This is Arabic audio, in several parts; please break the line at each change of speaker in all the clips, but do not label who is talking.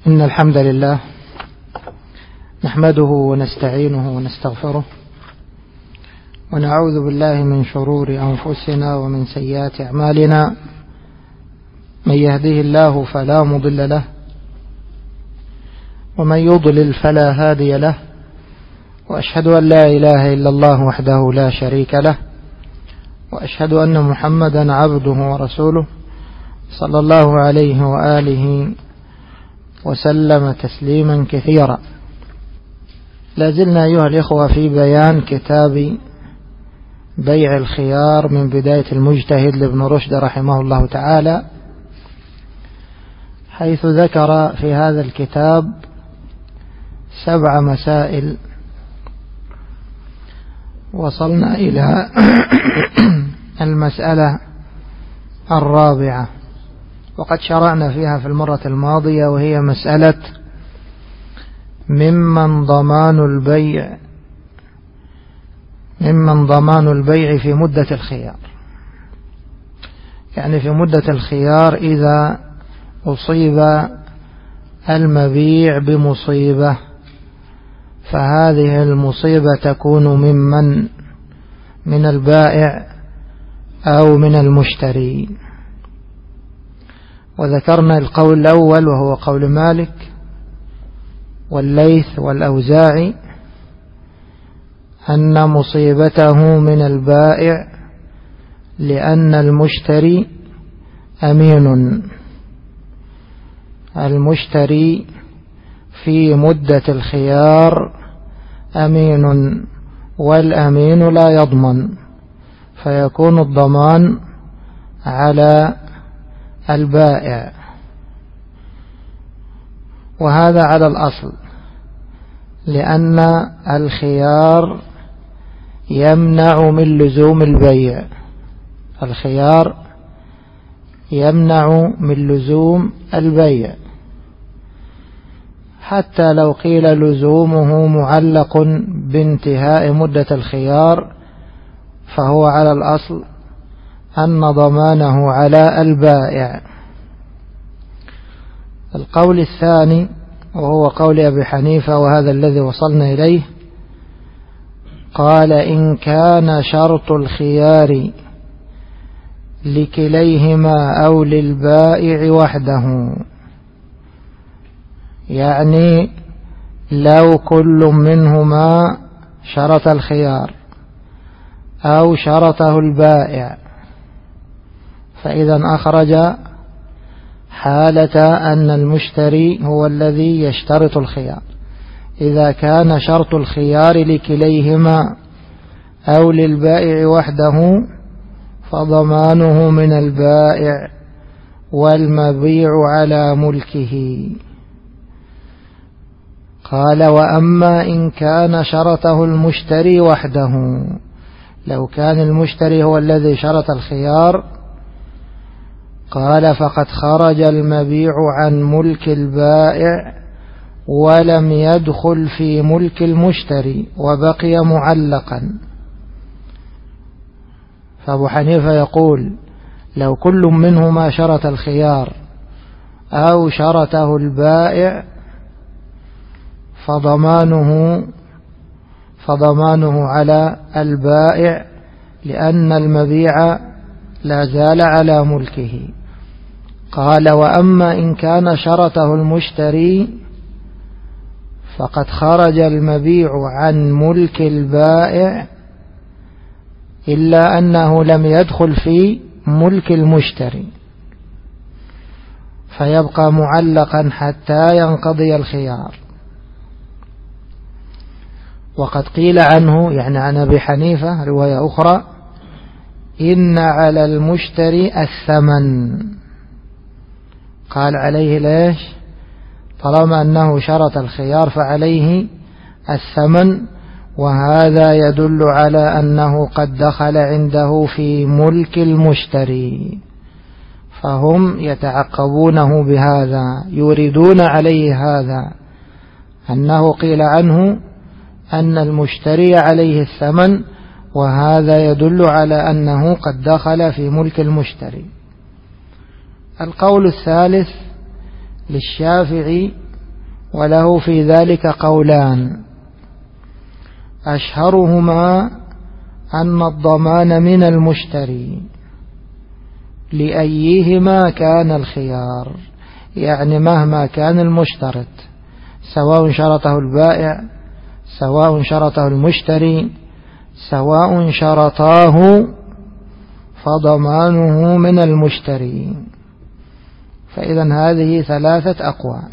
إن الحمد لله نحمده ونستعينه ونستغفره ونعوذ بالله من شرور أنفسنا ومن سيئات أعمالنا. من يهده الله فلا مضل له ومن يضلل فلا هادي له، وأشهد أن لا إله إلا الله وحده لا شريك له، وأشهد أن محمدا عبده ورسوله صلى الله عليه وآله وسلم تسليما كثيرا. لازلنا أيها الإخوة في بيان كتاب بيع الخيار من بداية المجتهد لابن رشد رحمه الله تعالى، حيث ذكر في هذا الكتاب 7 مسائل. وصلنا إلى المسألة 4، وقد شرعنا فيها في المرة الماضية، وهي مسألة ممن ضمان البيع في مدة الخيار. يعني في مدة الخيار إذا أصيب المبيع بمصيبة، فهذه المصيبة تكون من البائع أو من المشتري. وذكرنا القول الأول وهو قول مالك والليث والأوزاعي، أن مصيبته من البائع لأن المشتري أمين. المشتري في مدة الخيار أمين، والأمين لا يضمن، فيكون الضمان على البائع. وهذا على الأصل، لأن الخيار يمنع من لزوم البيع. الخيار يمنع من لزوم البيع، حتى لو قيل لزومه معلق بانتهاء مدة الخيار، فهو على الأصل أن ضمانه على البائع. القول الثاني وهو قول أبي حنيفة، وهذا الذي وصلنا إليه، قال: إن كان شرط الخيار لكليهما أو للبائع وحده، يعني لو كل منهما شرط الخيار أو شرطه البائع، فإذا أخرج حالة أن المشتري هو الذي يشترط الخيار. إذا كان شرط الخيار لكليهما أو للبائع وحده، فضمانه من البائع والمبيع على ملكه. قال: وأما إن كان شرطه المشتري وحده، لو كان المشتري هو الذي شرط الخيار، قال: فقد خرج المبيع عن ملك البائع ولم يدخل في ملك المشتري وبقي معلقا. فأبو حنيفة يقول: لو كل منهما شرط الخيار أو شرطه البائع، فضمانه على البائع، لأن المبيع لا زال على ملكه. قال: وأما إن كان شرطه المشتري، فقد خرج المبيع عن ملك البائع، إلا أنه لم يدخل في ملك المشتري، فيبقى معلقا حتى ينقضي الخيار. وقد قيل عنه، يعني عن أبي حنيفة رواية أخرى، إن على المشتري الثمن. قال: عليه ليش؟ طالما أنه شرط الخيار فعليه الثمن، وهذا يدل على أنه قد دخل عنده في ملك المشتري، فهم يتعقبونه بهذا، يريدون عليه هذا، أنه قيل عنه أن المشتري عليه الثمن، وهذا يدل على أنه قد دخل في ملك المشتري. القول الثالث للشافعي وله في ذلك قولان، أشهرهما أن الضمان من المشتري لأيهما كان الخيار، يعني مهما كان المشترط، سواء شرطه البائع سواء شرطه المشتري سواء شرطاه فضمانه من المشتري. فإذا هذه ثلاثة أقوال.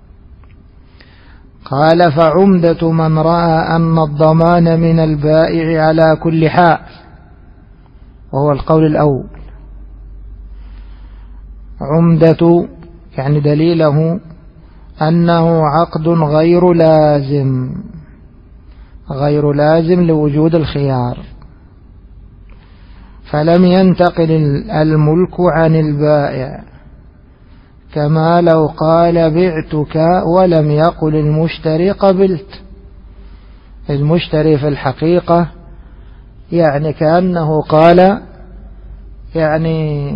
قال فعمدة من رأى أن الضمان من البائع على كل حال، وهو القول الأول. عمدة يعني دليله أنه عقد غير لازم، غير لازم لوجود الخيار، فلم ينتقل الملك عن البائع، كما لو قال بعتك ولم يقل المشتري قبلت. المشتري في الحقيقة يعني كأنه قال يعني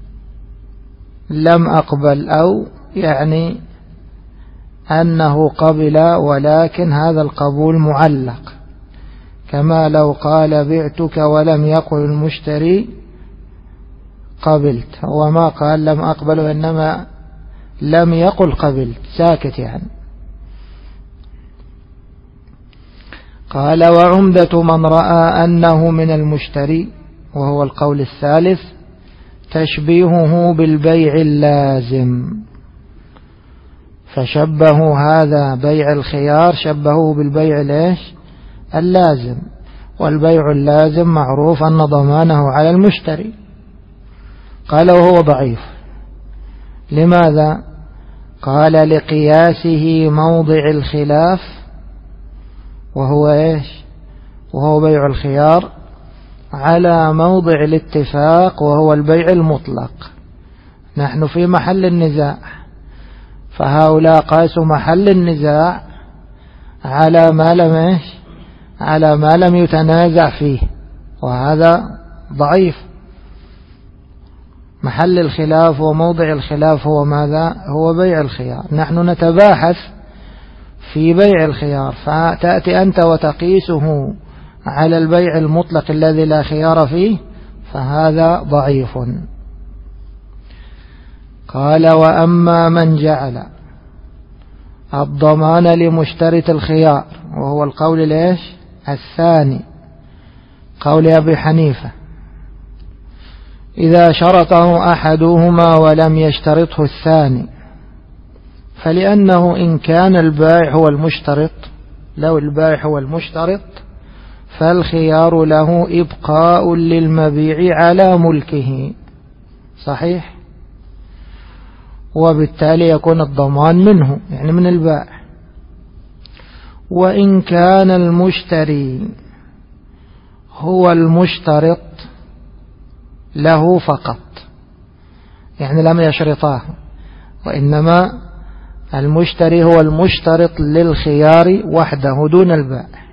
لم أقبل، أو يعني أنه قبل ولكن هذا القبول معلق، كما لو قال بعتك ولم يقل المشتري قبلت. هو ما قال لم أقبل وإنما لم يقل قبلت، ساكت يعني. قال وعمدة من رأى أنه من المشتري، وهو القول الثالث، تشبيهه بالبيع اللازم، فشبهوا هذا بيع الخيار شبهوه بالبيع ليش اللازم، والبيع اللازم معروف أن ضمانه على المشتري. قال وهو ضعيف. لماذا؟ قال لقياسه موضع الخلاف، وهو ايش؟ وهو بيع الخيار، على موضع الاتفاق وهو البيع المطلق. نحن في محل النزاع، فهؤلاء قاسوا محل النزاع على ما لم ايش؟ على ما لم يتنازع فيه، وهذا ضعيف. محل الخلاف وموضع الخلاف هو ماذا؟ هو بيع الخيار. نحن نتباحث في بيع الخيار، فتأتي أنت وتقيسه على البيع المطلق الذي لا خيار فيه، فهذا ضعيف. قال وأما من جعل الضمان لمشترط الخيار، وهو القول ليش الثاني، قول أبي حنيفة، إذا شرطه أحدهما ولم يشترطه الثاني، فلأنه إن كان البائع هو المشترط، لو البائع هو المشترط فالخيار له إبقاء للمبيع على ملكه، صحيح، وبالتالي يكون الضمان منه يعني من البائع. وإن كان المشتري هو المشترط له فقط، يعني لم يشرطاه، وإنما المشتري هو المشترط للخيار وحده دون البائع،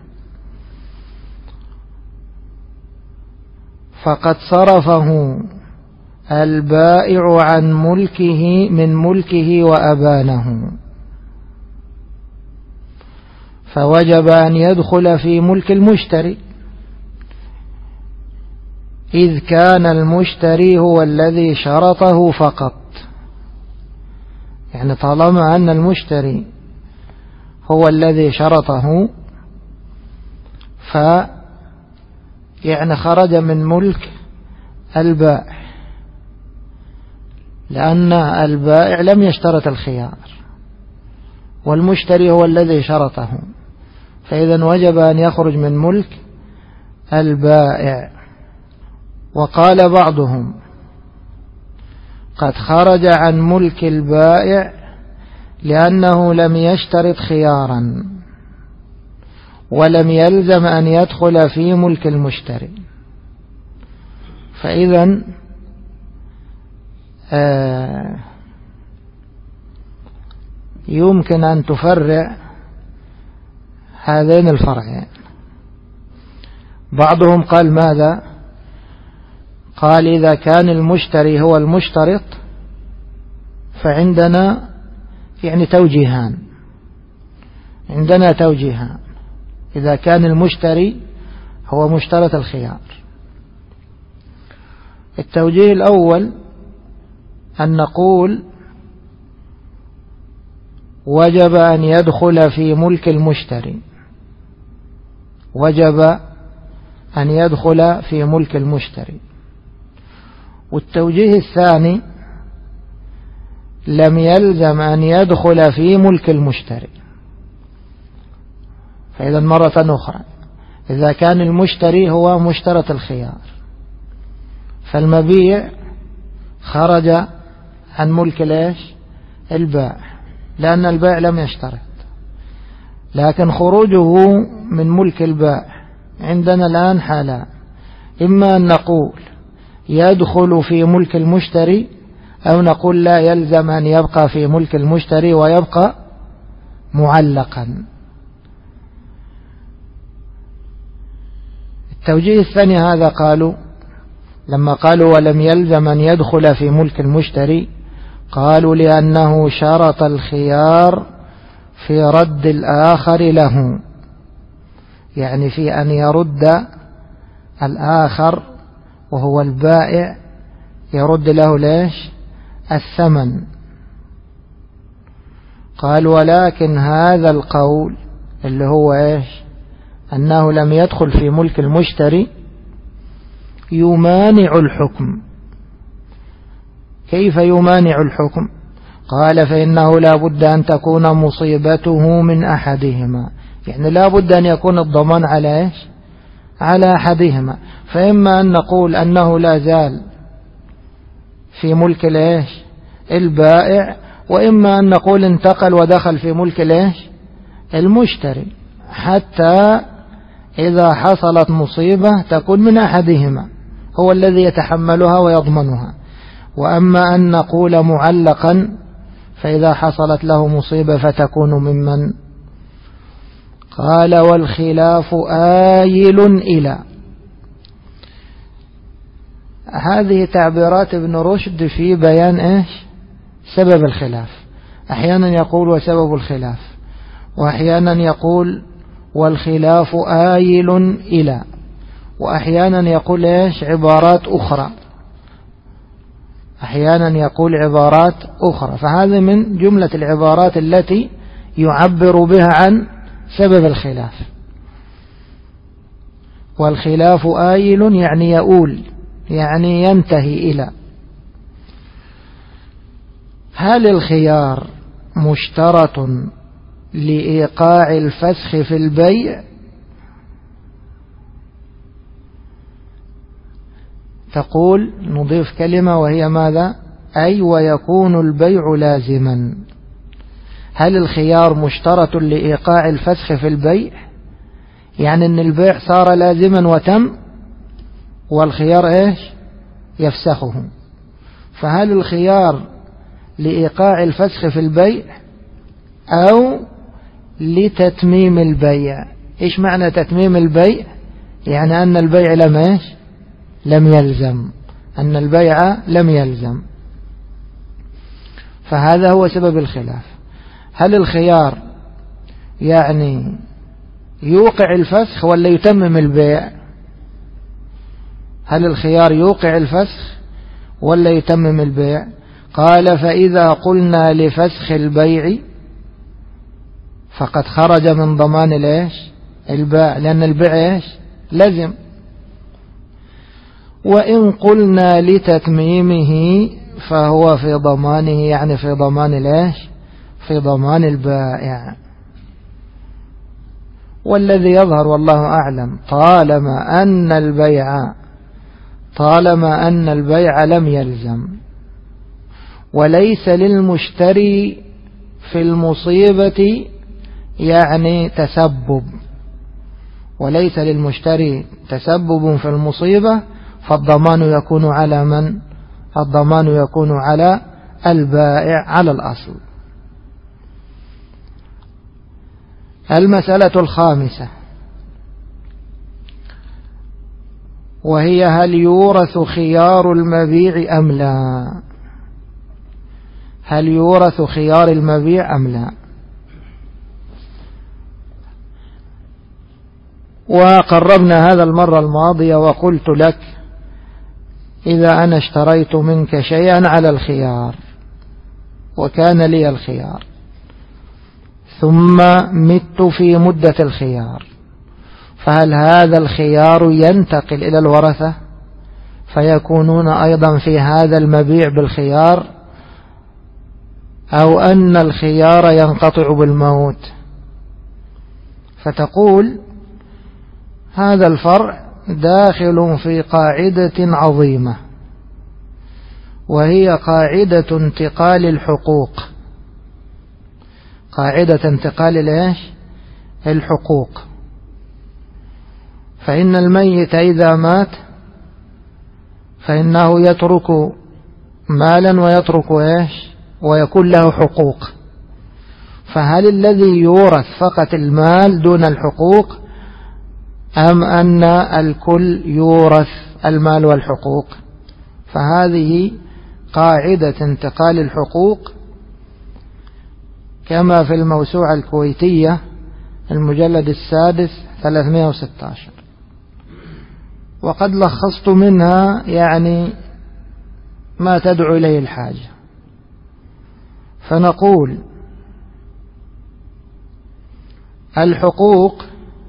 فقد صرفه البائع عن ملكه من ملكه وأبانه، فوجب أن يدخل في ملك المشتري، إذ كان المشتري هو الذي شرطه فقط. يعني طالما أن المشتري هو الذي شرطه، يعني خرج من ملك البائع، لأن البائع لم يشترط الخيار والمشتري هو الذي شرطه، فإذا وجب أن يخرج من ملك البائع. وقال بعضهم قد خرج عن ملك البائع لأنه لم يشترط خيارا ولم يلزم أن يدخل في ملك المشتري. فإذا يمكن أن تفرع هذين الفرعين. بعضهم قال ماذا؟ قال إذا كان المشتري هو المشترط فعندنا يعني توجيهان. عندنا توجيهان إذا كان المشتري هو مشترط الخيار. التوجيه الأول أن نقول وجب أن يدخل في ملك المشتري، وجب أن يدخل في ملك المشتري. والتوجيه الثاني لم يلزم أن يدخل في ملك المشتري. فإذا مرة أخرى إذا كان المشتري هو مشترط الخيار فالمبيع خرج عن ملك البائع لأن البائع لم يشترط. لكن خروجه من ملك البائع عندنا الآن حالان: إما أن نقول يدخل في ملك المشتري، أو نقول لا يلزم أن يبقى في ملك المشتري ويبقى معلقا. التوجيه الثاني هذا قالوا لما قالوا ولم يلزم أن يدخل في ملك المشتري، قالوا لأنه شرط الخيار في رد الآخر له، يعني في أن يرد الآخر وهو البائع، يرد له ليش؟ الثمن. قال ولكن هذا القول اللي هو إيش؟ أنه لم يدخل في ملك المشتري يمانع الحكم. كيف يمانع الحكم؟ قال فإنه لا بد أن تكون مصيبته من أحدهما، يعني لا بد أن يكون الضمان على إيش؟ على أحدهما. فإما أن نقول أنه لا زال في ملك الإيش؟ البائع، وإما أن نقول انتقل ودخل في ملك الإيش؟ المشتري، حتى إذا حصلت مصيبة تكون من أحدهما هو الذي يتحملها ويضمنها. وأما أن نقول معلقا فإذا حصلت له مصيبة فتكون ممن. قال والخلاف آيل إلى. هذه تعبيرات ابن رشد في بيان إيش؟ سبب الخلاف. أحيانا يقول وسبب الخلاف، وأحيانا يقول والخلاف آيل إلى، وأحيانا يقول إيش؟ عبارات أخرى، أحيانا يقول عبارات أخرى. فهذا من جملة العبارات التي يعبر بها عن سبب الخلاف. والخلاف آيل يعني يؤول، يعني ينتهي إلى. هل الخيار مشترط لإيقاع الفسخ في البيع؟ تقول نضيف كلمة وهي ماذا؟ أي ويكون البيع لازما. هل الخيار مشترط لإيقاع الفسخ في البيع؟ يعني أن البيع صار لازما وتم والخيار إيش؟ يفسخه. فهل الخيار لإيقاع الفسخ في البيع أو لتتميم البيع؟ إيش معنى تتميم البيع؟ يعني أن البيع لم يلزم، أن البيع لم يلزم. فهذا هو سبب الخلاف. هل الخيار يعني يوقع الفسخ ولا يتمم البيع؟ هل الخيار يوقع الفسخ ولا يتمم البيع؟ قال فإذا قلنا لفسخ البيع فقد خرج من ضمان البائع، لأن البيع لزم. وإن قلنا لتتميمه فهو في ضمانه، يعني في ضمان في ضمان البائع. والذي يظهر والله أعلم طالما أن البيع لم يلزم وليس للمشتري في المصيبة يعني تسبب، وليس للمشتري تسبب في المصيبة، فالضمان يكون على من؟ الضمان يكون على البائع على الأصل. المسألة الخامسة وهي هل يورث خيار المبيع أم لا؟ هل يورث خيار المبيع أم لا؟ وقربنا هذا المرة الماضية وقلت لك إذا أنا اشتريت منك شيئا على الخيار وكان لي الخيار ثم مت في مدة الخيار، فهل هذا الخيار ينتقل إلى الورثة فيكونون أيضا في هذا المبيع بالخيار، أو أن الخيار ينقطع بالموت؟ فتقول هذا الفرع داخل في قاعدة عظيمة، وهي قاعدة انتقال الحقوق. قاعدة انتقال الحقوق. فإن الميت إذا مات فإنه يترك مالا ويترك ويكون له حقوق. فهل الذي يورث فقط المال دون الحقوق، أم أن الكل يورث المال والحقوق؟ فهذه قاعدة انتقال الحقوق كما في الموسوعة الكويتية المجلد 6 316، وقد لخصت منها يعني ما تدعو إليه الحاجة. فنقول الحقوق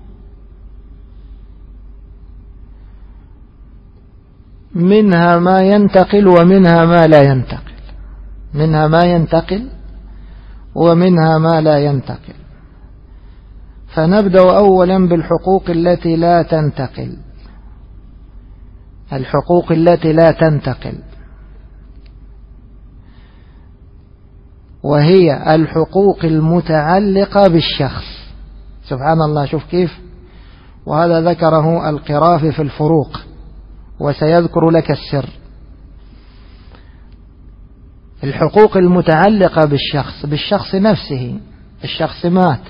منها ما ينتقل ومنها ما لا ينتقل، منها ما ينتقل ومنها ما لا ينتقل. فنبدأ أولا بالحقوق التي لا تنتقل. الحقوق التي لا تنتقل وهي الحقوق المتعلقة بالشخص. سبحان الله، شوف كيف، وهذا ذكره القرافي في الفروق وسيذكر لك السر. الحقوق المتعلقة بالشخص نفسه، الشخص مات،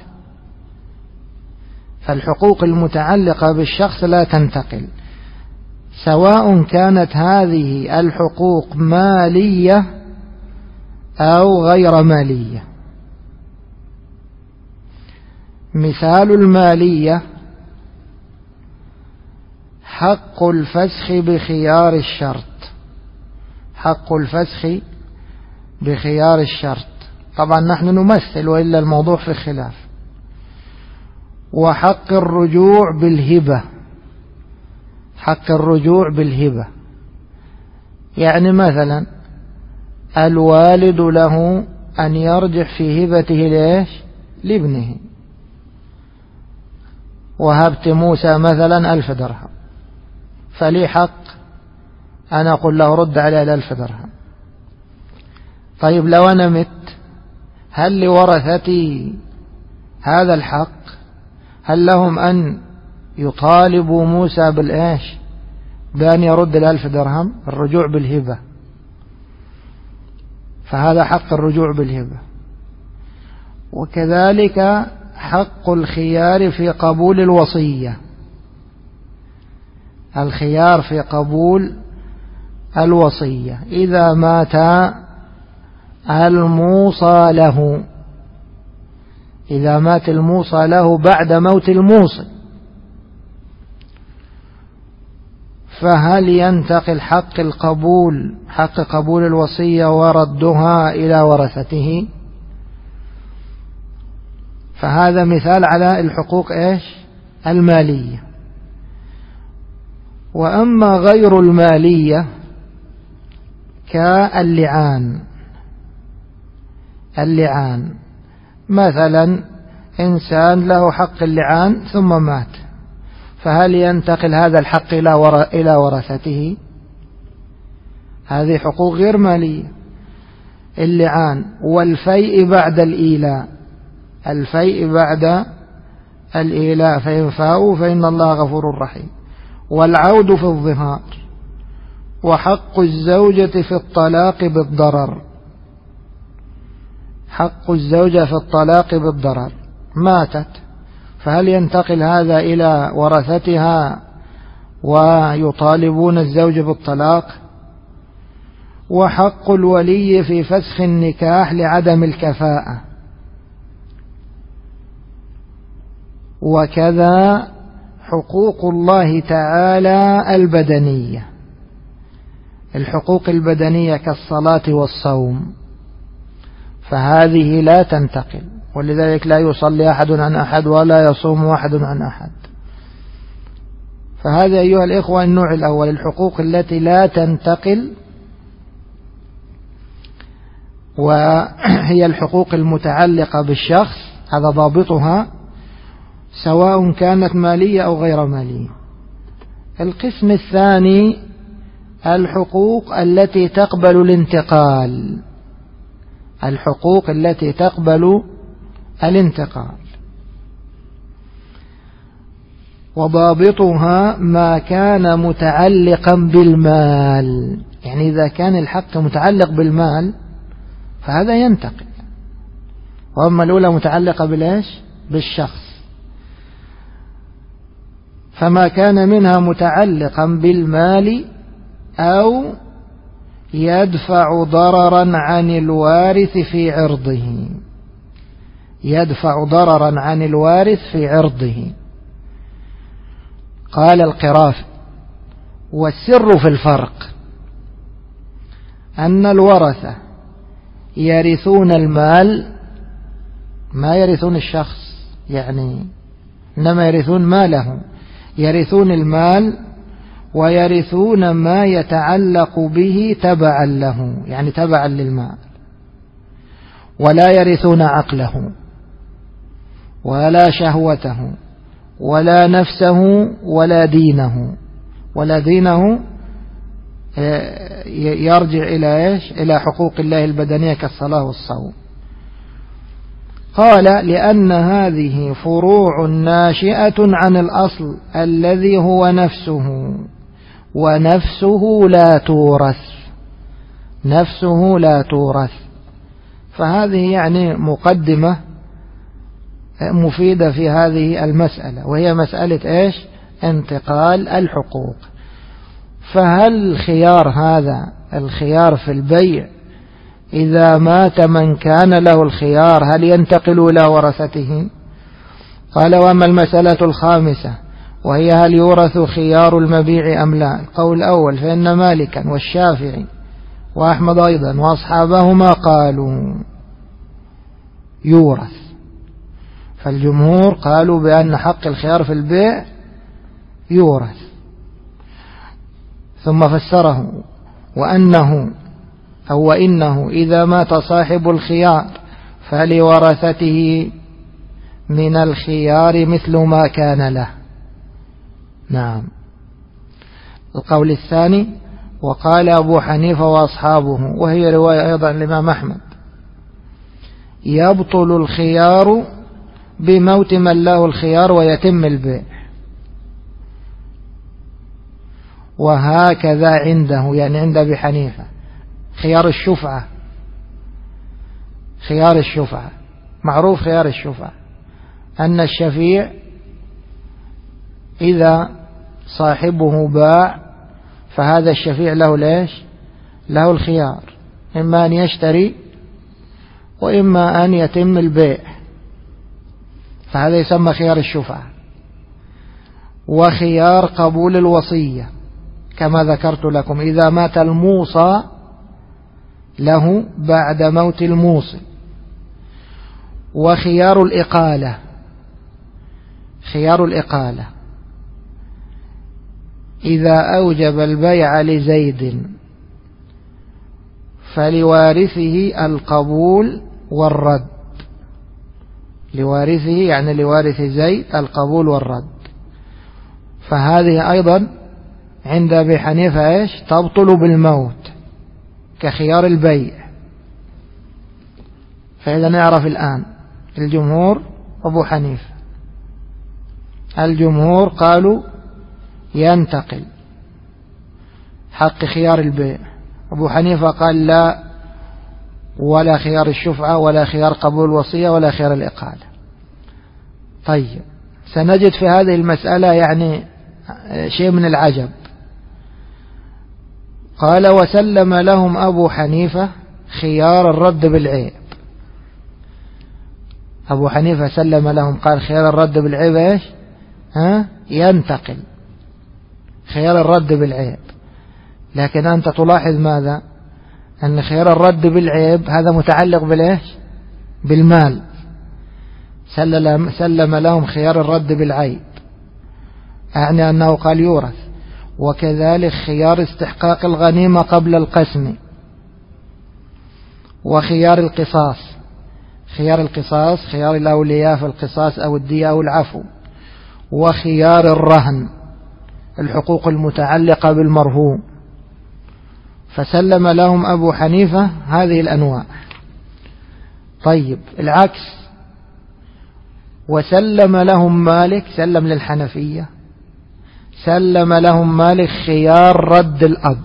فالحقوق المتعلقة بالشخص لا تنتقل، سواء كانت هذه الحقوق مالية أو غير مالية. مثال المالية حق الفسخ بخيار الشرط. حق الفسخ بخيار الشرط، طبعا نحن نمثل وإلا الموضوع في خلاف. وحق الرجوع بالهبة. حق الرجوع بالهبة يعني مثلا الوالد له أن يرجع في هبته لابنه. وهبت موسى مثلا 1000 درهم، فلي حق أن أقول له رد على 1000 درهم. طيب لو أنا مت، هل لورثتي هذا الحق؟ هل لهم أن يطالبوا موسى بأن يرد 1000 درهم؟ الرجوع بالهبة، فهذا حق الرجوع بالهبة. وكذلك حق الخيار في قبول الوصية. الخيار في قبول الوصية إذا مات الموصى له، إذا مات الموصى له بعد موت الموصي، فهل ينتقل حق القبول، حق قبول الوصية وردها إلى ورثته؟ فهذا مثال على الحقوق المالية. وأما غير المالية كاللعان. اللعان مثلا إنسان له حق اللعان ثم مات، فهل ينتقل هذا الحق إلى ورثته؟ هذه حقوق غير مالية. اللعان والفيء بعد الإيلاء. الفيء بعد الإيلاء فإن فاءوا فإن الله غفور رحيم. والعود في الظهار. وحق الزوجة في الطلاق بالضرر. حق الزوجة في الطلاق بالضرر، ماتت، فهل ينتقل هذا إلى ورثتها ويطالبون الزوج بالطلاق؟ وحق الولي في فسخ النكاح لعدم الكفاءة. وكذا حقوق الله تعالى البدنية، الحقوق البدنية كالصلاة والصوم، فهذه لا تنتقل، ولذلك لا يصلي أحد عن أحد ولا يصوم أحد عن أحد. فهذا أيها الإخوة النوع الأول، الحقوق التي لا تنتقل، وهي الحقوق المتعلقة بالشخص، هذا ضابطها سواء كانت مالية أو غير مالية. القسم الثاني الحقوق التي تقبل الانتقال، الحقوق التي تقبل الانتقال، وضابطها ما كان متعلقا بالمال، يعني إذا كان الحق متعلق بالمال فهذا ينتقل، وأما الأولى متعلقة بالإيش؟ بالشخص. فما كان منها متعلقا بالمال أو يدفع ضررا عن الوارث في عرضه، يدفع ضررا عن الوارث في عرضه. قال القرافي: والسر في الفرق أن الورثة يرثون المال، ما يرثون الشخص، يعني إنما يرثون ماله، يرثون المال ويرثون ما يتعلق به تبعا له، يعني تبعا للمال، ولا يرثون عقله ولا شهوته ولا نفسه ولا دينه، ولا دينه يرجع إلى إيش؟ إلى حقوق الله البدنية كالصلاة والصوم. قال: لأن هذه فروع ناشئة عن الأصل الذي هو نفسه، ونفسه لا تورث، نفسه لا تورث. فهذه يعني مقدمة مفيدة في هذه المسألة، وهي مسألة إيش؟ انتقال الحقوق. فهل خيار هذا الخيار في البيع إذا مات من كان له الخيار هل ينتقل إلى ورثته؟ قال: وأما المسألة الخامسة وهي هل يورث خيار المبيع أم لا؟ القول الأول فإن مالكا والشافعي وأحمد أيضا وأصحابهما قالوا يورث، فالجمهور قالوا بأن حق الخيار في البيع يورث، ثم فسره وإنه إذا مات صاحب الخيار فلورثته من الخيار مثل ما كان له. نعم. القول الثاني وقال أبو حنيفة وأصحابه، وهي رواية أيضا الإمام أحمد: يبطل الخيار بموت من له الخيار ويتم البيع. وهكذا عنده، يعني عند أبي حنيفة، خيار الشفعة، خيار الشفعة معروف. خيار الشفعة أن الشفيع إذا صاحبه باع فهذا الشفيع له ليش؟ له الخيار، إما أن يشتري وإما أن يتم البيع، فهذا يسمى خيار الشفعة. وخيار قبول الوصية كما ذكرت لكم، إذا مات الموصى له بعد موت الموصي. وخيار الإقالة، خيار الإقالة إذا أوجب البيع لزيد فلوارثه القبول والرد، لوارثه يعني لوارث زيد القبول والرد. فهذه أيضا عند أبي حنيفة إيش؟ تبطل بالموت كخيار البيع. فإذا نعرف الآن الجمهور أبو حنيفة، الجمهور قالوا ينتقل حق خيار البيع، أبو حنيفة قال لا، ولا خيار الشفعة ولا خيار قبول الوصية ولا خيار الإقالة. طيب، سنجد في هذه المسألة يعني شيء من العجب. قال: وسلم لهم أبو حنيفة خيار الرد بالعيب. أبو حنيفة سلم لهم، قال خيار الرد بالعيب إيش؟ ينتقل خيار الرد بالعيب. لكن أنت تلاحظ ماذا؟ أن خيار الرد بالعيب هذا متعلق بالإيش؟ بالمال. سلم لهم خيار الرد بالعيب، أعني أنه قال يورث. وكذلك خيار استحقاق الغنيمة قبل القسم، وخيار القصاص. خيار القصاص خيار الأولياء في القصاص أو الدية أو العفو. وخيار الرهن الحقوق المتعلقة بالمرهون. فسلم لهم أبو حنيفة هذه الأنواع. طيب العكس، وسلم لهم مالك، سلم للحنفية، سلم لهم مالك خيار رد الأب.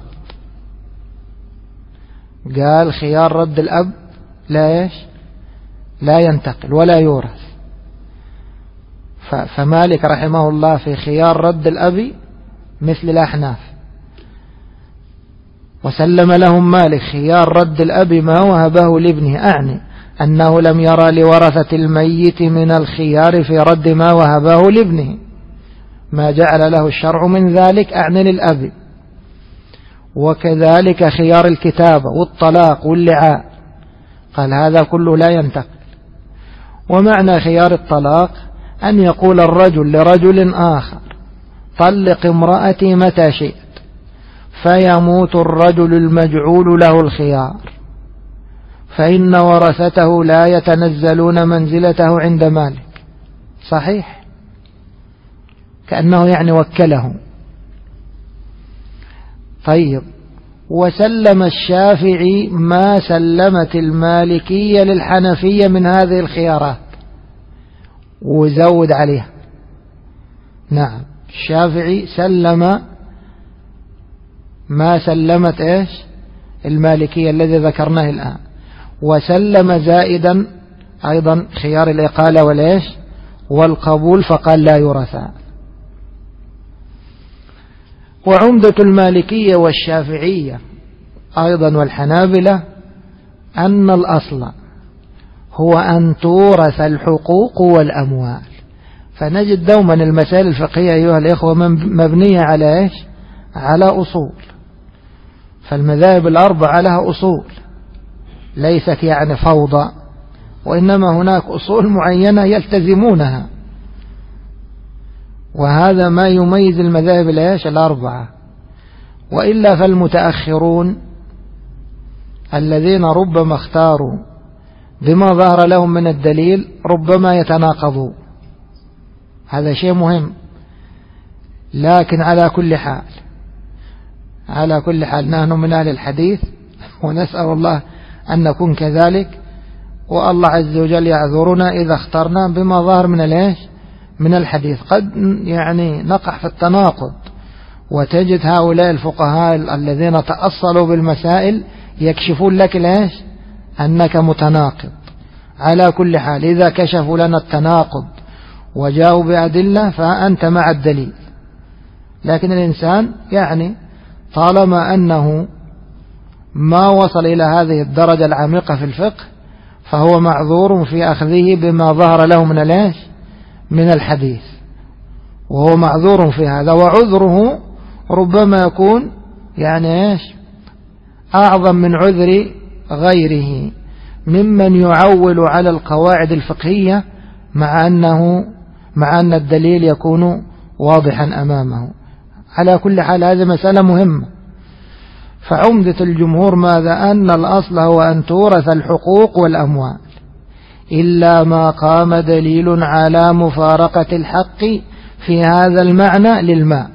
قال خيار رد الأب لا ينتقل ولا يورث. فمالك رحمه الله في خيار رد الأب مثل الأحناف. وسلم لهم مالك خيار رد الأب ما وهبه لابنه، أعني أنه لم يرى لورثة الميت من الخيار في رد ما وهبه لابنه ما جعل له الشرع من ذلك، أعني للأب. وكذلك خيار الكتابة والطلاق واللعاء، قال هذا كله لا ينتقل. ومعنى خيار الطلاق أن يقول الرجل لرجل آخر طلق امرأتي متى شئت، فيموت الرجل المجعول له الخيار، فإن ورثته لا يتنزلون منزلته عند مالك. صحيح، كأنه يعني وكله. طيب، وسلم الشافعي ما سلمت المالكية للحنفية من هذه الخيارات وزود عليها. نعم، الشافعي سلم ما سلمت إيش المالكية الذي ذكرناه الآن، وسلم زائدا أيضا خيار الإقالة والإيش والقبول، فقال لا يورثان. وعمدة المالكية والشافعية أيضا والحنابلة أن الأصل هو أن تورث الحقوق والأموال. فنجد دوما المسائل الفقهية أيها الإخوة مبنية على إيش؟ على أصول. فالمذاهب الأربعة لها أصول، ليست يعني فوضى، وإنما هناك أصول معينة يلتزمونها، وهذا ما يميز المذاهب الأربعة. وإلا فالمتأخرون الذين ربما اختاروا بما ظهر لهم من الدليل ربما يتناقضوا، هذا شيء مهم. لكن على كل حال نحن من أهل الحديث، ونسأل الله أن نكون كذلك، والله عز وجل يعذرنا إذا اخترنا بما ظهر من الحديث. قد يعني نقع في التناقض، وتجد هؤلاء الفقهاء الذين تأصلوا بالمسائل يكشفون لك أنك متناقض. على كل حال إذا كشفوا لنا التناقض وجاءوا بأدلة فأنت مع الدليل. لكن الإنسان يعني طالما أنه ما وصل إلى هذه الدرجة العميقة في الفقه فهو معذور في أخذه بما ظهر له من الحديث، وهو معذور في هذا. وعذره ربما يكون يعني أعظم من عذر غيره ممن يعول على القواعد الفقهية مع أن الدليل يكون واضحا أمامه. على كل حال هذه مسألة مهمة. فعمدة الجمهور ماذا؟ أن الأصل هو أن تورث الحقوق والأموال إلا ما قام دليل على مفارقة الحق في هذا المعنى للمال،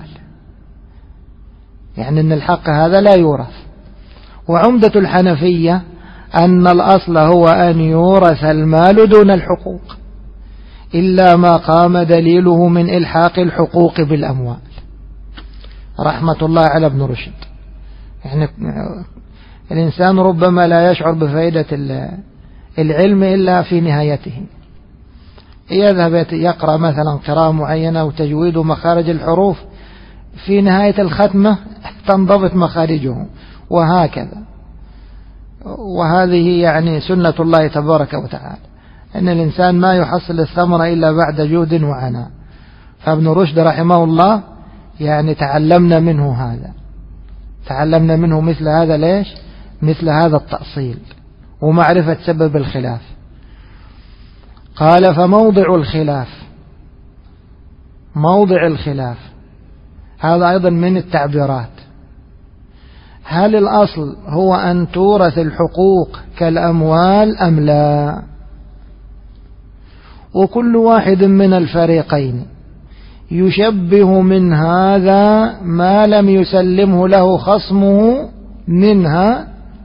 يعني أن الحق هذا لا يورث. وعمدة الحنفية أن الأصل هو أن يورث المال دون الحقوق إلا ما قام دليله من إلحاق الحقوق بالأموال، رحمة الله على ابن رشد. يعني الإنسان ربما لا يشعر بفائدة العلم إلا في نهايته. يذهب يقرأ مثلا قراءة معينة وتجويد مخارج الحروف، في نهاية الختمة تنضبط مخارجه، وهكذا. وهذه يعني سنة الله تبارك وتعالى، أن الإنسان ما يحصل الثمرة إلا بعد جهد وعناء. فابن رشد رحمه الله يعني تعلمنا منه هذا، تعلمنا منه مثل هذا. ليش؟ مثل هذا التأصيل ومعرفة سبب الخلاف. قال فموضع الخلاف، موضع الخلاف هذا أيضا من التعبيرات. هل الأصل هو أن تورث الحقوق كالأموال أم لا؟ وكل واحد من الفريقين يشبه من هذا ما لم يسلمه له خصمه منها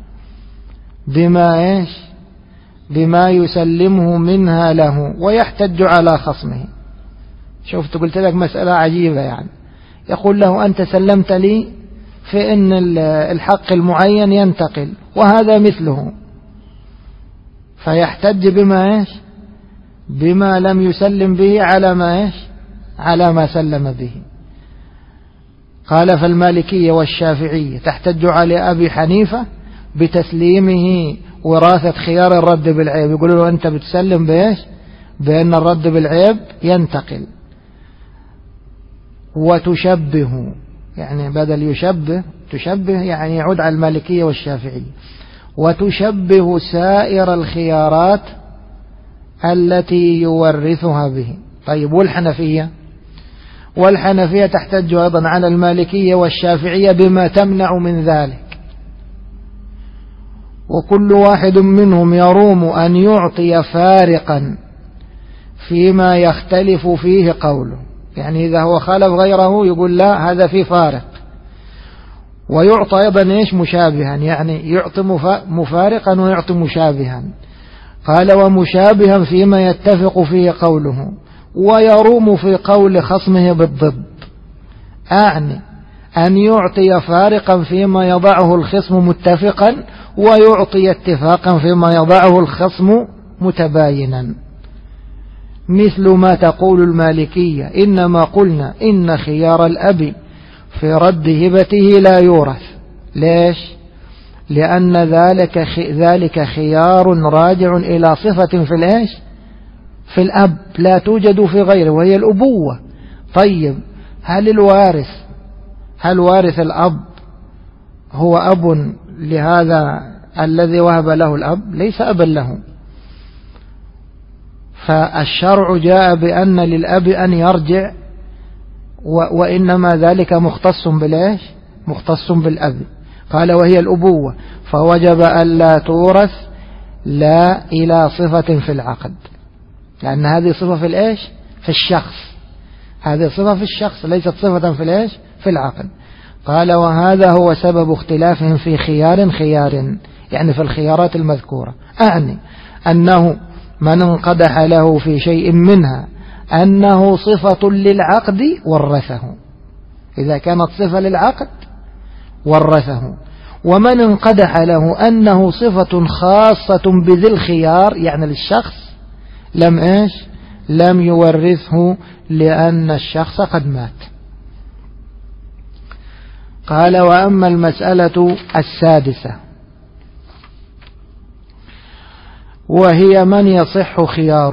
بما يسلمه منها له ويحتج على خصمه. شفت قلت لك مسألة عجيبة، يعني يقول له أنت سلمت لي في أن الحق المعين ينتقل وهذا مثله، فيحتج بما لم يسلم به على ما سلم به. قال فالمالكية والشافعية تحتج على أبي حنيفة بتسليمه وراثة خيار الرد بالعيب. يقولوا له أنت بتسلم بأن الرد بالعيب ينتقل. وتشبه يعني بدل يشبه تشبه يعني يعود على المالكية والشافعية. وتشبه سائر الخيارات التي يورثها به. طيب والحنفية تحتج أيضا على المالكية والشافعية بما تمنع من ذلك. وكل واحد منهم يروم أن يعطي فارقا فيما يختلف فيه قوله، يعني إذا هو خالف غيره يقول لا هذا فيه فارق. ويعطى أيضا مشابها، يعني يعطي مفارقا ويعطي مشابها. قال ومشابها فيما يتفق فيه قوله، ويروم في قول خصمه بالضد، أعني أن يعطي فارقا فيما يضعه الخصم متفقا ويعطي اتفاقا فيما يضعه الخصم متباينا. مثل ما تقول المالكية إنما قلنا إن خيار الأب في رد هبته لا يورث. ليش؟ لأن ذلك خيار راجع إلى صفة في الأب لا توجد في غيره وهي الأبوة. طيب هل وارث الأب هو أب لهذا الذي وهب له الأب؟ ليس أبا له. فالشرع جاء بأن للأب أن يرجع، وإنما ذلك مختص بالأب. قال وهي الأبوة، فوجب ألا تورث لا إلى صفة في العقد، لأن هذه صفة في الشخص، هذه صفة في الشخص ليست صفة في العقد. قال وهذا هو سبب اختلافهم في خيار يعني في الخيارات المذكورة. أعني أنه من انقدح له في شيء منها أنه صفة للعقد ورثه، إذا كانت صفة للعقد ورثه. ومن انقدح له أنه صفة خاصة بذي الخيار يعني للشخص لم يورثه لأن الشخص قد مات. قال وأما المسألة السادسة وهي من يصح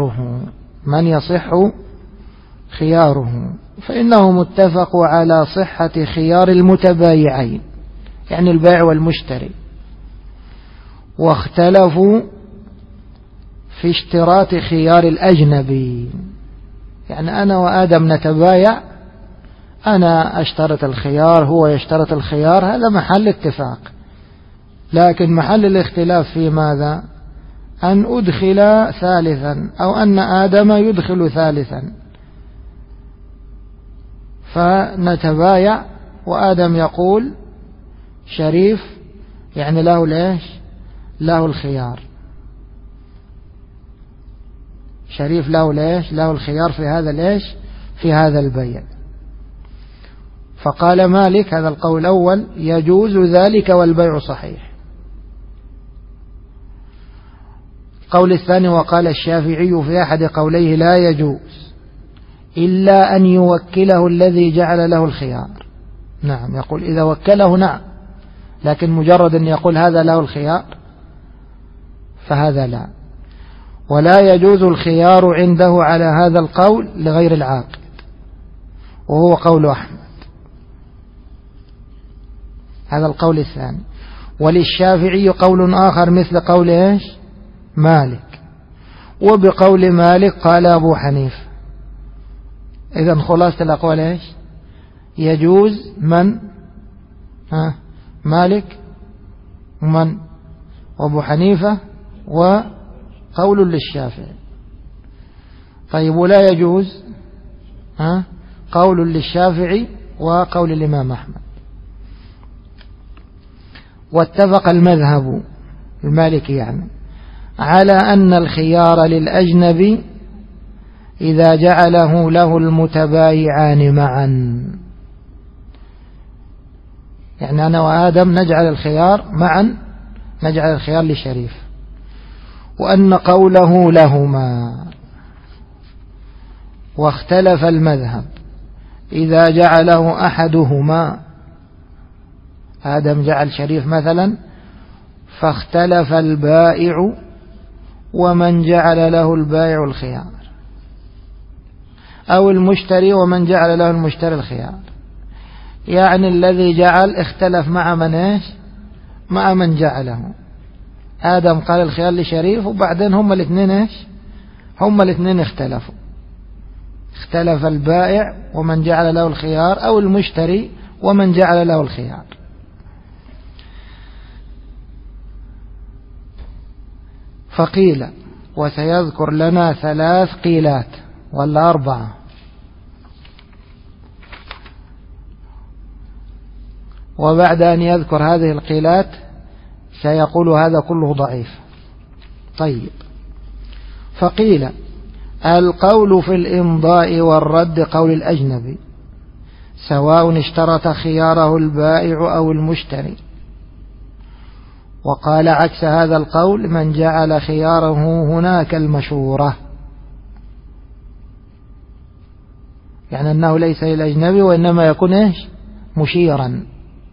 خياره فإنهم اتفقوا على صحة خيار المتبايعين يعني البائع والمشتري، واختلفوا في اشتراط خيار الأجنبي. يعني أنا وآدم نتبايع، أنا أشترط الخيار هو يشترط الخيار، هذا محل اتفاق. لكن محل الاختلاف في ماذا؟ أن أدخل ثالثا أو أن آدم يدخل ثالثا، فنتبايع وآدم يقول شريف يعني له الخيار، شريف له الخيار في هذا البيع. فقال مالك هذا القول الأول يجوز ذلك والبيع صحيح. القول الثاني وقال الشافعي في أحد قوليه لا يجوز إلا أن يوكله الذي جعل له الخيار. نعم، يقول إذا وكله نعم، لكن مجرد أن يقول هذا له الخيار فهذا لا. ولا يجوز الخيار عنده على هذا القول لغير العاقد، وهو قول أحمد. هذا القول الثاني. وللشافعي قول آخر مثل قول إيش مالك، وبقول مالك قال أبو حنيفة. إذن خلاصة الأقوال إيش يجوز من مالك ومن وأبو حنيفة وقول للشافعي. طيب ولا يجوز قول للشافعي وقول الإمام أحمد. واتفق المذهب المالكي يعني على أن الخيار للأجنبي إذا جعله له المتبايعان معا، يعني أنا وآدم نجعل الخيار معا، نجعل الخيار لشريف، وأن قوله لهما. واختلف المذهب إذا جعله أحدهما، آدم جعل شريف مثلا، فاختلف البائع ومن جعل له البائع الخيار، أو المشتري ومن جعل له المشتري الخيار. يعني الذي جعل اختلف مع من ايش مع من جعله. آدم قال الخيار لشريف، وبعدين هم الاثنين ايش هم الاثنين اختلفوا. اختلف البائع ومن جعل له الخيار، أو المشتري ومن جعل له الخيار. فقيل، وسيذكر لنا 3 قيلات ولا 4، وبعد أن يذكر هذه القيلات سيقول هذا كله ضعيف. طيب، فقيل القول في الإمضاء والرد قول الأجنبي، سواء اشترط خياره البائع أو المشتري. وقال عكس هذا القول من جعل خياره هناك المشورة، يعني أنه ليس للأجنبي وإنما يكون إيش مشيرا.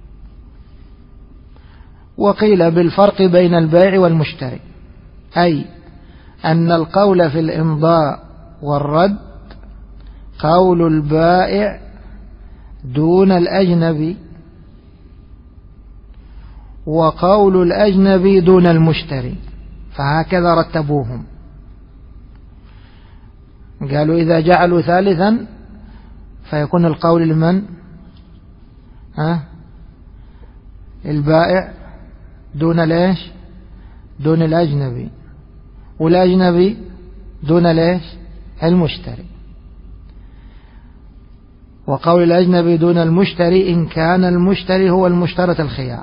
وقيل بالفرق بين البائع والمشتري، أي أن القول في الإمضاء والرد قول البائع دون الأجنبي، وقول الأجنبي دون المشتري، فهكذا رتبوهم. قالوا إذا جعلوا ثالثا فيكون القول لمن البائع دون ليش دون الأجنبي، والأجنبي دون ليش المشتري. وقول الأجنبي دون المشتري إن كان المشتري هو المشترط الخيار.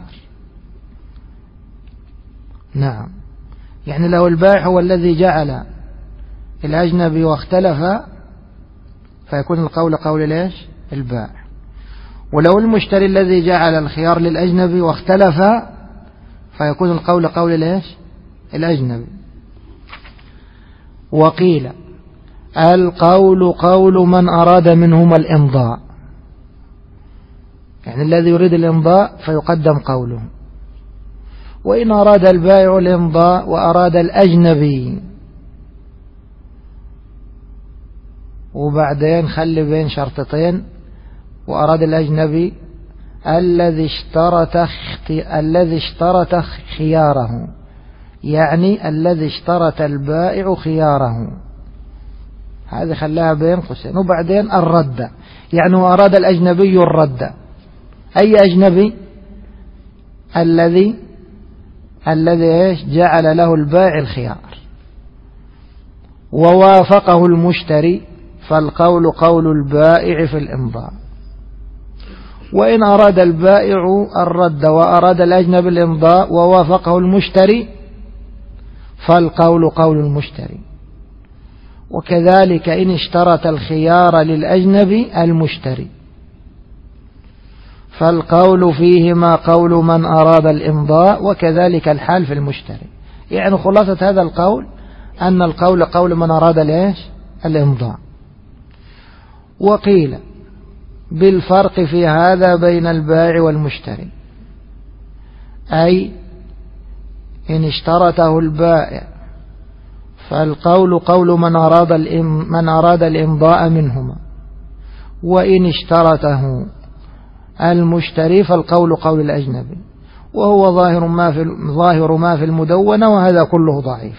نعم، يعني لو البائع هو الذي جعل الأجنبي واختلف فيكون القول قول ليش البائع، ولو المشتري الذي جعل الخيار للأجنبي واختلف فيكون القول قول ليش الأجنبي. وقيل القول قول من أراد منهما الإمضاء، يعني الذي يريد الإمضاء فيقدم قوله. وإن أراد البائع الإمضاء وأراد الأجنبي، وبعدين خلي بين شرطتين، وأراد الأجنبي الذي اشترط خياره، يعني الذي اشترط البائع خياره، هذه خلاها بين قوسين. وبعدين الرد، يعني أراد الأجنبي الرد. أي أجنبي؟ الذي جعل له البائع الخيار ووافقه المشتري، فالقول قول البائع في الإمضاء. وإن أراد البائع الرد وأراد الأجنبي الإمضاء ووافقه المشتري، فالقول قول المشتري. وكذلك إن اشترط الخيار للأجنبي المشتري، فالقول فيهما قول من أراد الإمضاء، وكذلك الحال في المشتري. يعني خلاصة هذا القول أن القول قول من أراد الإمضاء. وقيل بالفرق في هذا بين البائع والمشتري، أي إن اشترطه البائع فالقول قول من أراد الإمضاء منهما، وإن اشترطه المشتري فالقول قول الأجنبي، وهو ظاهر ما في المدونة، وهذا كله ضعيف.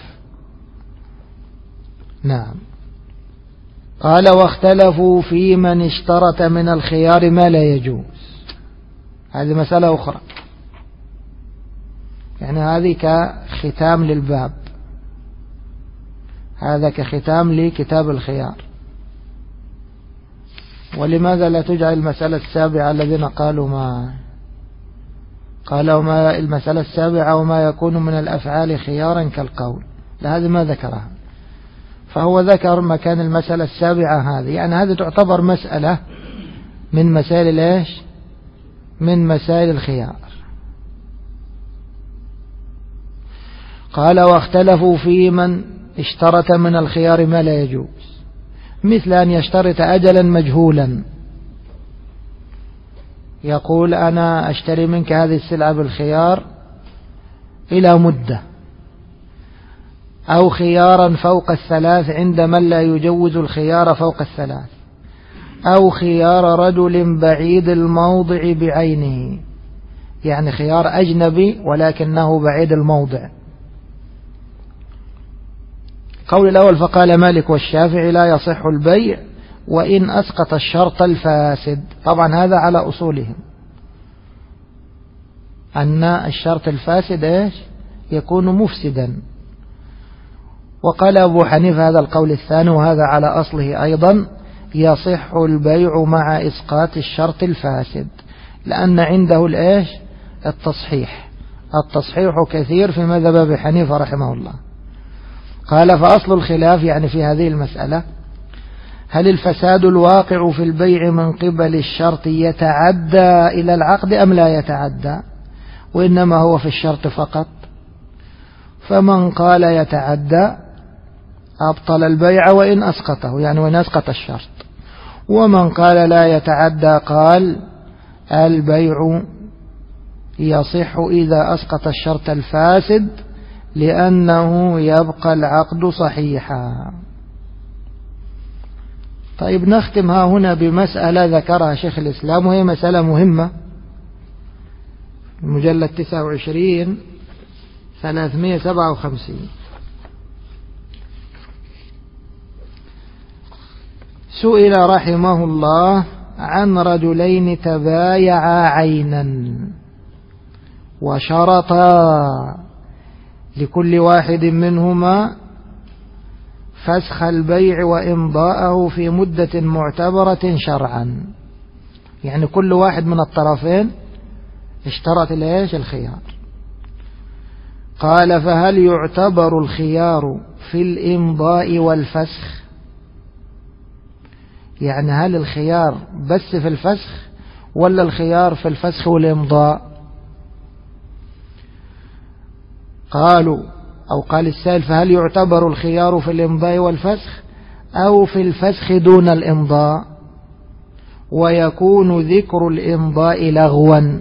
نعم. قال واختلفوا في من اشترط من الخيار ما لا يجوز. هذه مسألة أخرى، يعني هذه كختام للباب، هذا كختام لكتاب الخيار. ولماذا لا تجعل المسألة السابعة الذين قالوا ما المسألة السابعة وما يكون من الأفعال خيارا كالقول؟ لهذا ما ذكرها، فهو ذكر مكان المسألة السابعة هذه، يعني هذه تعتبر مسألة من مسائل ايش؟ من مسائل الخيار. قال واختلفوا في من اشترط من الخيار ما لا يجوز، مثل أن يشترط أجلا مجهولا، يقول أنا أشتري منك هذه السلعة بالخيار إلى مدة، أو خيارا فوق 3 عند من لا يجوز الخيار فوق 3، أو خيار رجل بعيد الموضع بعينه، يعني خيار أجنبي ولكنه بعيد الموضع. قول الأول فقال مالك والشافعي لا يصح البيع وإن أسقط الشرط الفاسد. طبعا هذا على أصولهم، أن الشرط الفاسد إيش؟ يكون مفسدا. وقال أبو حنيفة هذا القول الثاني، وهذا على أصله أيضا، يصح البيع مع إسقاط الشرط الفاسد، لأن عنده الإيش؟ التصحيح كثير في مذهب أبي حنيفة رحمه الله. قال فأصل الخلاف يعني في هذه المسألة، هل الفساد الواقع في البيع من قبل الشرط يتعدى إلى العقد أم لا يتعدى، وإنما هو في الشرط فقط؟ فمن قال يتعدى أبطل البيع وإن أسقطه، يعني وإن أسقط الشرط. ومن قال لا يتعدى قال البيع يصح إذا أسقط الشرط الفاسد، لأنه يبقى العقد صحيحا. طيب نختم ها هنا بمسألة ذكرها شيخ الإسلام، وهي مسألة مهمة، المجلد 29 357. سئل رحمه الله عن رجلين تبايعا عينا وشرطا لكل واحد منهما فسخ البيع وإمضاءه في مدة معتبرة شرعا، يعني كل واحد من الطرفين اشترط الخيار. قال فهل يعتبر الخيار في الإمضاء والفسخ؟ يعني هل الخيار بس في الفسخ ولا الخيار في الفسخ والإمضاء؟ قالوا أو قال السائل فهل يعتبر الخيار في الإمضاء والفسخ أو في الفسخ دون الإمضاء، ويكون ذكر الإمضاء لغوا؟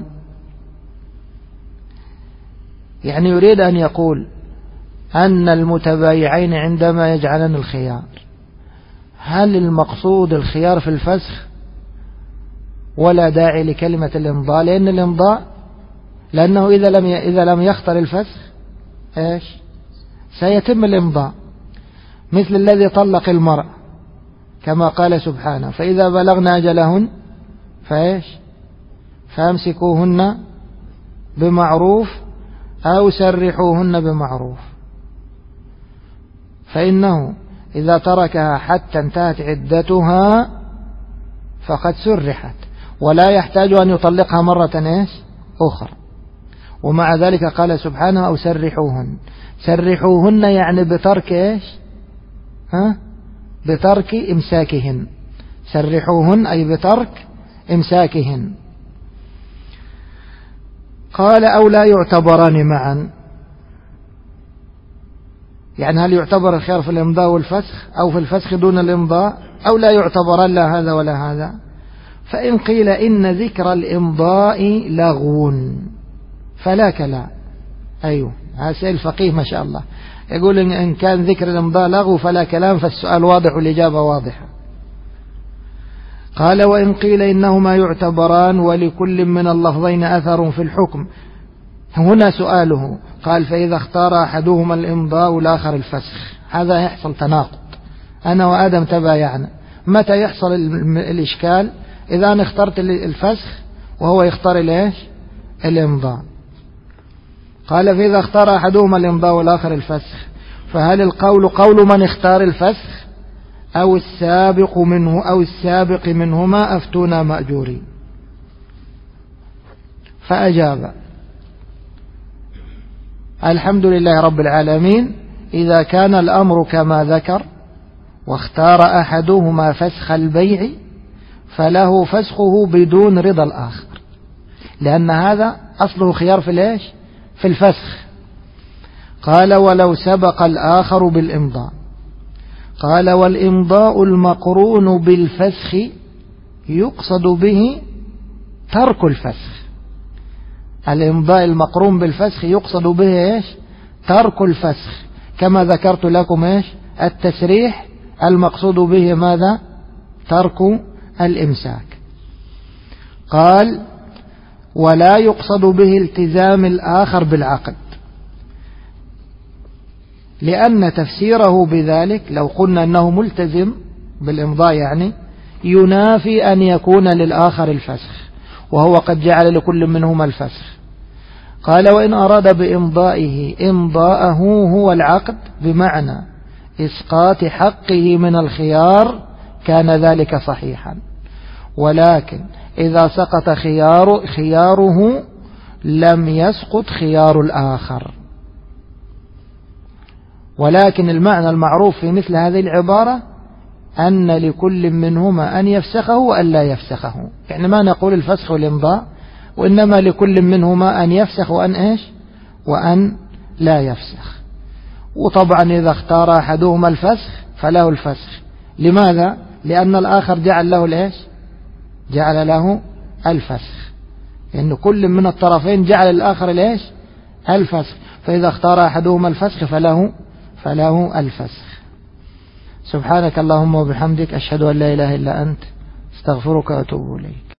يعني يريد أن يقول أن المتبايعين عندما يجعلن الخيار، هل المقصود الخيار في الفسخ ولا داعي لكلمة الإمضاء؟ لأن الإمضاء لأنه إذا لم يختر الفسخ إيش سيتم الإمضاء، مثل الذي طلق المرأة كما قال سبحانه فإذا بلغن أجلهن فإيش فامسكوهن بمعروف أو سرحوهن بمعروف، فإنه إذا تركها حتى انتهت عدتها فقد سرحت ولا يحتاج أن يطلقها مرة أخرى. ومع ذلك قال سبحانه أو سرحوهن يعني بترك بترك إمساكهن، سرحوهن أي بترك إمساكهن. قال أو لا يعتبران معا، يعني هل يعتبر الخيار في الإمضاء والفسخ أو في الفسخ دون الإمضاء، أو لا يعتبران لا هذا ولا هذا؟ فإن قيل إن ذكر الإمضاء لغو فلا كلام. أيوه هذا سائل فقيه ما شاء الله، يقول إن كان ذكر الإمضاء لغو فلا كلام، فالسؤال واضح والإجابة واضحة. قال وإن قيل إنهما يعتبران ولكل من اللفظين أثر في الحكم. هنا سؤاله قال فإذا اختار أحدهما الإمضاء والآخر الفسخ، هذا يحصل تناقض. أنا وآدم تبايعنا، متى يحصل الإشكال؟ إذا أنا اخترت الفسخ وهو يختار الإمضاء. قال فإذا اختار أحدهما الإمضاء والآخر الفسخ، فهل القول قول من اختار الفسخ أو السابق منهما؟ أفتونا مأجورين. فأجاب الحمد لله رب العالمين، إذا كان الأمر كما ذكر واختار أحدهما فسخ البيع فله فسخه بدون رضا الآخر، لأن هذا أصله خيار في الفسخ. قال ولو سبق الآخر بالإمضاء. قال والإمضاء المقرون بالفسخ يقصد به ترك الفسخ. الإمضاء المقرون بالفسخ يقصد به ترك الفسخ، كما ذكرت لكم التسريح المقصود به ماذا؟ ترك الإمساك. قال ولا يقصد به التزام الآخر بالعقد، لأن تفسيره بذلك لو قلنا أنه ملتزم بالإمضاء يعني ينافي أن يكون للآخر الفسخ، وهو قد جعل لكل منهما الفسخ. قال وإن أراد بإمضائه إمضاءه هو العقد بمعنى إسقاط حقه من الخيار كان ذلك صحيحا، ولكن إذا سقط خياره لم يسقط خيار الآخر. ولكن المعنى المعروف في مثل هذه العبارة أن لكل منهما أن يفسخه وأن لا يفسخه، يعني ما نقول الفسخ والإمضاء، وإنما لكل منهما أن يفسخ وأن لا يفسخ. وطبعا إذا اختار أحدهما الفسخ فله الفسخ. لماذا؟ لأن الآخر جعل له الفسخ، لأن كل من الطرفين جعل الآخر الفسخ، فإذا اختار أحدهما الفسخ فله الفسخ. سبحانك اللهم وبحمدك، أشهد أن لا إله إلا أنت، استغفرك وأتوب إليك.